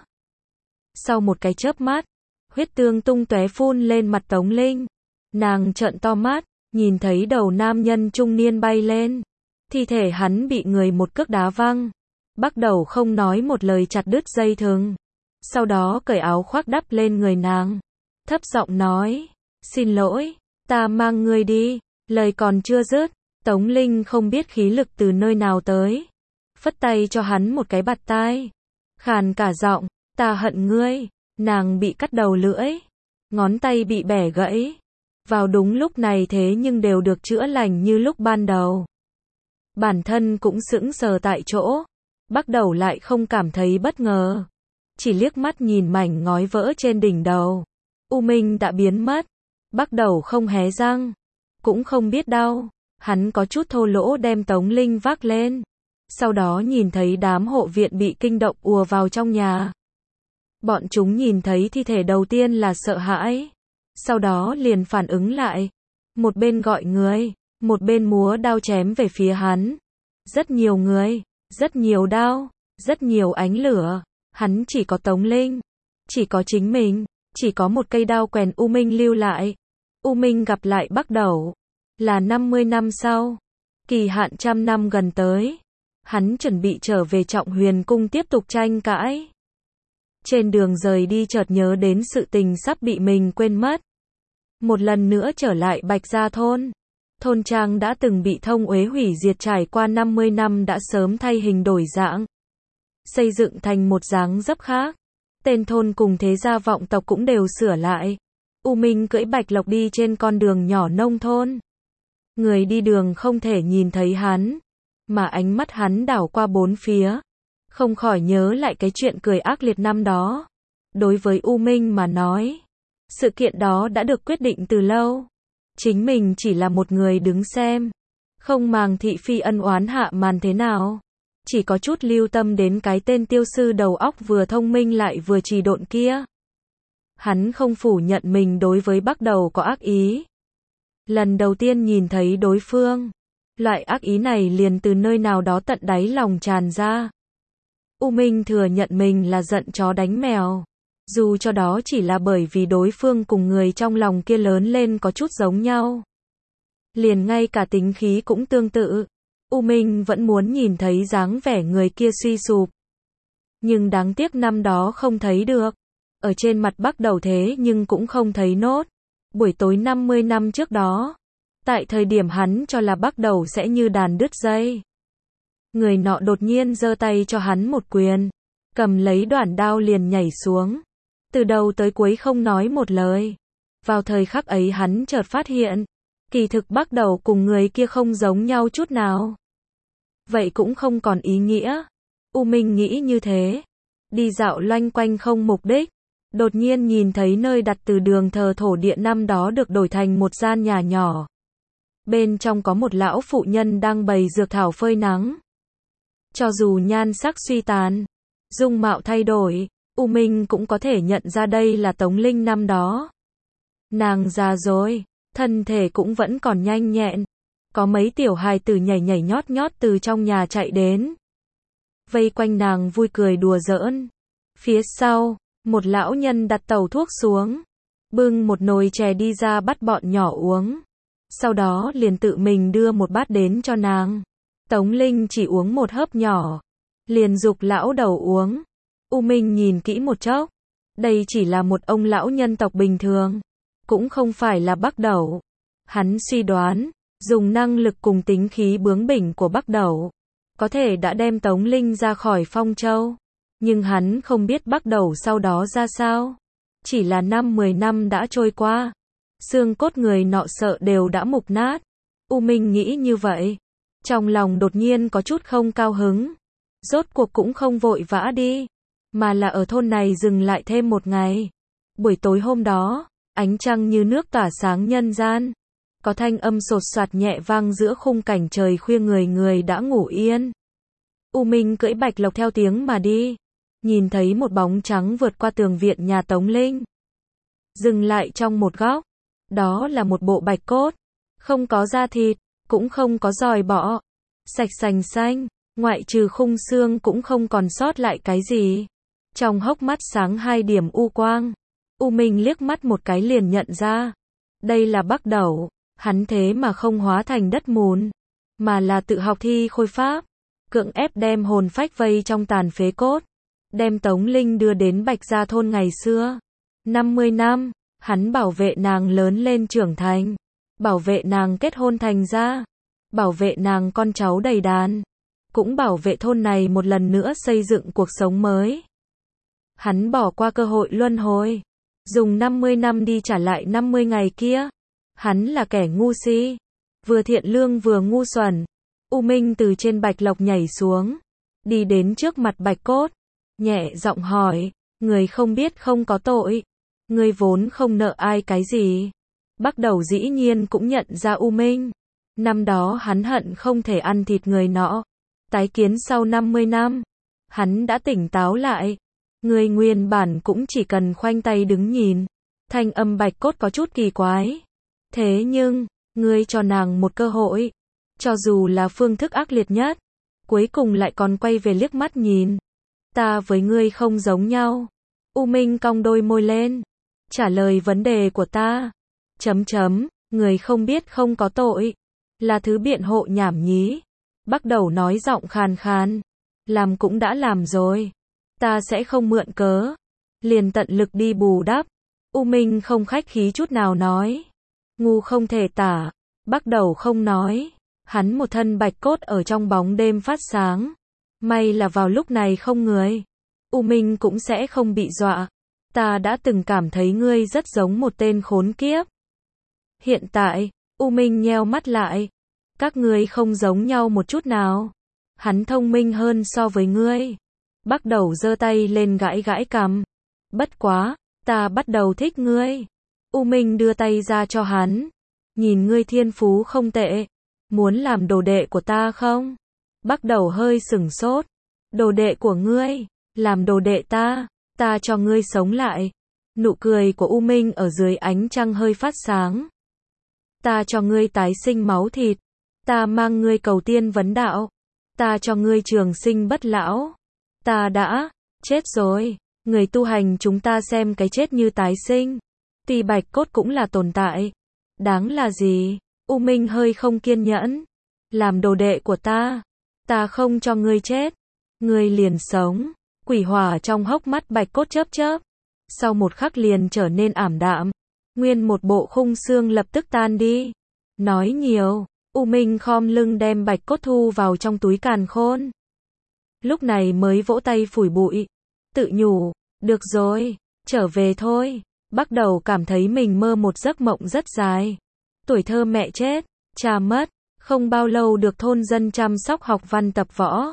Sau một cái chớp mắt, huyết tương tung tóe phun lên mặt Tống Linh. Nàng trợn to mắt, nhìn thấy đầu nam nhân trung niên bay lên. Thi thể hắn bị người một cước đá văng. Bắt đầu không nói một lời chặt đứt dây thừng. Sau đó cởi áo khoác đắp lên người nàng. Thấp giọng nói, xin lỗi, ta mang ngươi đi. Lời còn chưa dứt, Tống Linh không biết khí lực từ nơi nào tới. Phất tay cho hắn một cái bạt tai. Khàn cả giọng, ta hận ngươi. Nàng bị cắt đầu lưỡi. Ngón tay bị bẻ gãy. Vào đúng lúc này thế nhưng đều được chữa lành như lúc ban đầu. Bản thân cũng sững sờ tại chỗ. Bắt đầu lại không cảm thấy bất ngờ. Chỉ liếc mắt nhìn mảnh ngói vỡ trên đỉnh đầu. U Minh đã biến mất. Bắt đầu không hé răng. Cũng không biết đau. Hắn có chút thô lỗ đem Tống Linh vác lên. Sau đó nhìn thấy đám hộ viện bị kinh động ùa vào trong nhà. Bọn chúng nhìn thấy thi thể đầu tiên là sợ hãi. Sau đó liền phản ứng lại. Một bên gọi người, một bên múa đao chém về phía hắn. Rất nhiều người, rất nhiều đao, rất nhiều ánh lửa. Hắn chỉ có Tống Linh, chỉ có chính mình, chỉ có một cây đao quèn U Minh lưu lại. U Minh gặp lại bắt đầu là 50 năm sau. Kỳ hạn 100 năm gần tới. Hắn chuẩn bị trở về Trọng Huyền Cung tiếp tục tranh cãi. Trên đường rời đi chợt nhớ đến sự tình sắp bị mình quên mất. Một lần nữa trở lại Bạch Gia Thôn. Thôn trang đã từng bị Thông Uế hủy diệt trải qua 50 năm đã sớm thay hình đổi dạng. Xây dựng thành một dáng dấp khác. Tên thôn cùng thế gia vọng tộc cũng đều sửa lại. U Minh cưỡi Bạch Lộc đi trên con đường nhỏ nông thôn. Người đi đường không thể nhìn thấy hắn. Mà ánh mắt hắn đảo qua bốn phía. Không khỏi nhớ lại cái chuyện cười ác liệt năm đó. Đối với U Minh mà nói. Sự kiện đó đã được quyết định từ lâu. Chính mình chỉ là một người đứng xem. Không màng thị phi ân oán hạ màn thế nào. Chỉ có chút lưu tâm đến cái tên tiêu sư đầu óc vừa thông minh lại vừa trì độn kia. Hắn không phủ nhận mình đối với Bắc Đầu có ác ý. Lần đầu tiên nhìn thấy đối phương. Loại ác ý này liền từ nơi nào đó tận đáy lòng tràn ra. U Minh thừa nhận mình là giận chó đánh mèo. Dù cho đó chỉ là bởi vì đối phương cùng người trong lòng kia lớn lên có chút giống nhau. Liền ngay cả tính khí cũng tương tự. U Minh vẫn muốn nhìn thấy dáng vẻ người kia suy sụp. Nhưng đáng tiếc năm đó không thấy được. Ở trên mặt Bắc Đầu thế nhưng cũng không thấy nốt. Buổi tối 50 năm trước đó. Tại thời điểm hắn cho là Bắc Đầu sẽ như đàn đứt dây. Người nọ đột nhiên giơ tay cho hắn một quyền. Cầm lấy đoạn đao liền nhảy xuống. Từ đầu tới cuối không nói một lời. Vào thời khắc ấy hắn chợt phát hiện. Kỳ thực Bắc Đầu cùng người kia không giống nhau chút nào. Vậy cũng không còn ý nghĩa. U Minh nghĩ như thế. Đi dạo loanh quanh không mục đích. Đột nhiên nhìn thấy nơi đặt từ đường thờ thổ địa năm đó được đổi thành một gian nhà nhỏ. Bên trong có một lão phụ nhân đang bày dược thảo phơi nắng. Cho dù nhan sắc suy tàn, dung mạo thay đổi, U Minh cũng có thể nhận ra đây là Tống Linh năm đó. Nàng già rồi, thân thể cũng vẫn còn nhanh nhẹn. Có mấy tiểu hài tử nhảy nhảy nhót nhót từ trong nhà chạy đến. Vây quanh nàng vui cười đùa giỡn. Phía sau, một lão nhân đặt tàu thuốc xuống. Bưng một nồi chè đi ra bắt bọn nhỏ uống. Sau đó liền tự mình đưa một bát đến cho nàng. Tống Linh chỉ uống một hớp nhỏ. Liền giục lão đầu uống. U Minh nhìn kỹ một chốc. Đây chỉ là một ông lão nhân tộc bình thường. Cũng không phải là Bắc Đầu. Hắn suy đoán, dùng năng lực cùng tính khí bướng bỉnh của Bắc Đẩu, có thể đã đem Tống Linh ra khỏi Phong Châu. Nhưng hắn không biết Bắc Đẩu sau đó ra sao. Chỉ là 5-10 năm đã trôi qua. Xương cốt người nọ sợ đều đã mục nát. U Minh nghĩ như vậy. Trong lòng đột nhiên có chút không cao hứng. Rốt cuộc cũng không vội vã đi. Mà là ở thôn này dừng lại thêm một ngày. Buổi tối hôm đó, ánh trăng như nước tỏa sáng nhân gian. Có thanh âm sột soạt nhẹ vang giữa khung cảnh trời khuya, người người đã ngủ yên. U Minh cưỡi bạch lộc theo tiếng mà đi. Nhìn thấy một bóng trắng vượt qua tường viện nhà Tống Linh. Dừng lại trong một góc. Đó là một bộ bạch cốt. Không có da thịt, cũng không có giòi bọ. Sạch sành xanh, ngoại trừ khung xương cũng không còn sót lại cái gì. Trong hốc mắt sáng 2 điểm u quang. U Minh liếc mắt một cái liền nhận ra. Đây là Bắc Đẩu. Hắn thế mà không hóa thành đất mùn. Mà là tự học thi khôi pháp. Cưỡng ép đem hồn phách vây trong tàn phế cốt. Đem Tống Linh đưa đến Bạch Gia thôn ngày xưa. 50 năm, hắn bảo vệ nàng lớn lên trưởng thành. Bảo vệ nàng kết hôn thành gia. Bảo vệ nàng con cháu đầy đàn. Cũng bảo vệ thôn này một lần nữa xây dựng cuộc sống mới. Hắn bỏ qua cơ hội luân hồi. Dùng 50 năm đi trả lại 50 ngày kia. Hắn là kẻ ngu si. Vừa thiện lương vừa ngu xuẩn. U Minh từ trên bạch lộc nhảy xuống. Đi đến trước mặt bạch cốt. Nhẹ giọng hỏi. Người không biết không có tội. Người vốn không nợ ai cái gì. Bắc Đẩu dĩ nhiên cũng nhận ra U Minh. Năm đó hắn hận không thể ăn thịt người nọ. Tái kiến sau 50 năm. Hắn đã tỉnh táo lại. Người nguyên bản cũng chỉ cần khoanh tay đứng nhìn. Thanh âm bạch cốt có chút kỳ quái. Thế nhưng, ngươi cho nàng một cơ hội. Cho dù là phương thức ác liệt nhất. Cuối cùng lại còn quay về liếc mắt nhìn. Ta với ngươi không giống nhau. U Minh cong đôi môi lên. Trả lời vấn đề của ta. Người không biết không có tội. Là thứ biện hộ nhảm nhí. Bắc Đẩu nói giọng khàn khàn. Làm cũng đã làm rồi. Ta sẽ không mượn cớ. Liền tận lực đi bù đắp. U Minh không khách khí chút nào nói. Ngu không thể tả. Bắc Đẩu không nói. Hắn một thân bạch cốt ở trong bóng đêm phát sáng. May là vào lúc này không người. U Minh cũng sẽ không bị dọa. Ta đã từng cảm thấy ngươi rất giống một tên khốn kiếp. Hiện tại, U Minh nheo mắt lại. Các ngươi không giống nhau một chút nào. Hắn thông minh hơn so với ngươi. Bắc Đẩu giơ tay lên gãi gãi cằm. Bất quá, ta bắt đầu thích ngươi. U Minh đưa tay ra cho hắn. Nhìn ngươi thiên phú không tệ. Muốn làm đồ đệ của ta không? Bắc Đẩu hơi sửng sốt. Đồ đệ của ngươi? Làm đồ đệ ta? Ta cho ngươi sống lại. Nụ cười của U Minh ở dưới ánh trăng hơi phát sáng. Ta cho ngươi tái sinh máu thịt. Ta mang ngươi cầu tiên vấn đạo. Ta cho ngươi trường sinh bất lão. Ta đã chết rồi. Người tu hành chúng ta xem cái chết như tái sinh. Tuy bạch cốt cũng là tồn tại. Đáng là gì? U Minh hơi không kiên nhẫn. Làm đồ đệ của ta. Ta không cho ngươi chết. Ngươi liền sống. Quỷ hỏa trong hốc mắt bạch cốt chớp chớp. Sau một khắc liền trở nên ảm đạm. Nguyên một bộ khung xương lập tức tan đi. Nói nhiều. U Minh khom lưng đem bạch cốt thu vào trong túi càn khôn. Lúc này mới vỗ tay phủi bụi. Tự nhủ. Được rồi. Trở về thôi. Bắc Đẩu cảm thấy mình mơ một giấc mộng rất dài. Tuổi thơ mẹ chết. Cha mất. Không bao lâu được thôn dân chăm sóc học văn tập võ.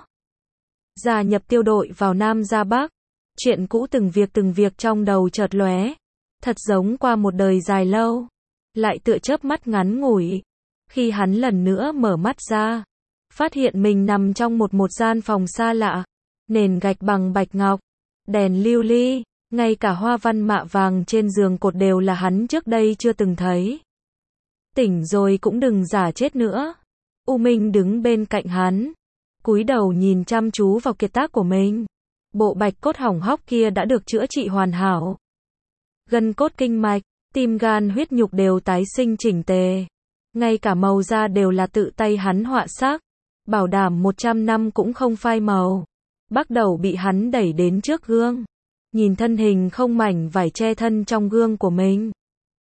Gia nhập tiêu đội vào Nam ra Bắc. Chuyện cũ từng việc trong đầu chợt lóe. Thật giống qua một đời dài lâu. Lại tựa chớp mắt ngắn ngủi. Khi hắn lần nữa mở mắt ra. Phát hiện mình nằm trong một gian phòng xa lạ. Nền gạch bằng bạch ngọc. Đèn lưu ly. Ngay cả hoa văn mạ vàng trên giường cột đều là hắn trước đây chưa từng thấy. Tỉnh rồi cũng đừng giả chết nữa. U Minh đứng bên cạnh hắn. Cúi đầu nhìn chăm chú vào kiệt tác của mình. Bộ bạch cốt hỏng hóc kia đã được chữa trị hoàn hảo. Gân cốt kinh mạch, tim gan huyết nhục đều tái sinh chỉnh tề. Ngay cả màu da đều là tự tay hắn họa sắc. Bảo đảm 100 năm cũng không phai màu. Bắc Đẩu bị hắn đẩy đến trước gương. Nhìn thân hình không mảnh vải che thân trong gương của mình.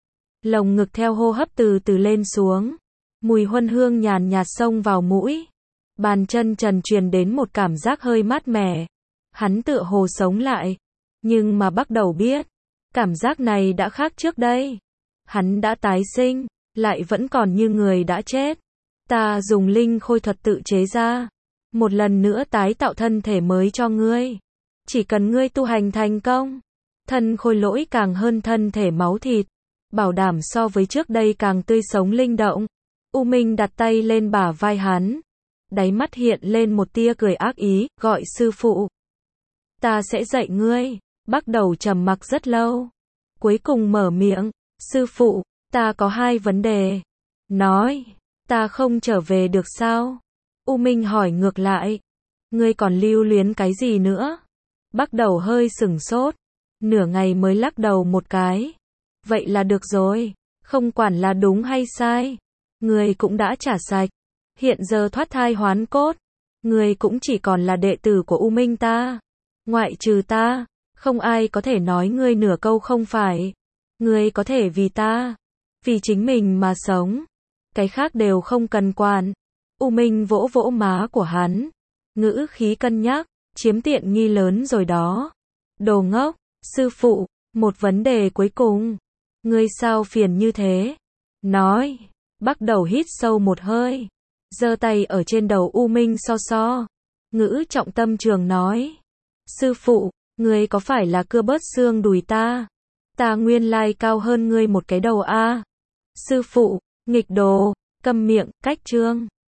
Lồng ngực theo hô hấp từ từ lên xuống. Mùi huân hương nhàn nhạt xông vào mũi. Bàn chân trần truyền đến một cảm giác hơi mát mẻ. Hắn tựa hồ sống lại. Nhưng mà bắt đầu biết. Cảm giác này đã khác trước đây. Hắn đã tái sinh. Lại vẫn còn như người đã chết. Ta dùng linh khôi thuật tự chế ra. Một lần nữa tái tạo thân thể mới cho ngươi. Chỉ cần ngươi tu hành thành công. Thân khôi lỗi càng hơn thân thể máu thịt. Bảo đảm so với trước đây càng tươi sống linh động. U Minh đặt tay lên bả vai hắn. Đáy mắt hiện lên một tia cười ác ý, gọi sư phụ. Ta sẽ dạy ngươi. Bắt đầu trầm mặc rất lâu. Cuối cùng mở miệng. Sư phụ, ta có 2 vấn đề. Nói, ta không trở về được sao? U Minh hỏi ngược lại. Ngươi còn lưu luyến cái gì nữa? Bắt đầu hơi sửng sốt. Nửa ngày mới lắc đầu một cái. Vậy là được rồi. Không quản là đúng hay sai. Ngươi cũng đã trả sạch. Hiện giờ thoát thai hoán cốt. Ngươi cũng chỉ còn là đệ tử của U Minh ta. Ngoại trừ ta, không ai có thể nói ngươi nửa câu không phải. Ngươi có thể vì ta, vì chính mình mà sống. Cái khác đều không cần quản. U Minh vỗ vỗ má của hắn. Ngữ khí cân nhắc, chiếm tiện nghi lớn rồi đó. Đồ ngốc, sư phụ, một vấn đề cuối cùng. Ngươi sao phiền như thế? Nói, bắt đầu hít sâu một hơi. Giơ tay ở trên đầu U Minh so so. Ngữ trọng tâm trường nói. Sư phụ, ngươi có phải là cưa bớt xương đùi ta? Ta nguyên lai cao hơn ngươi một cái đầu a. Sư phụ, nghịch đồ, câm miệng, cách chương.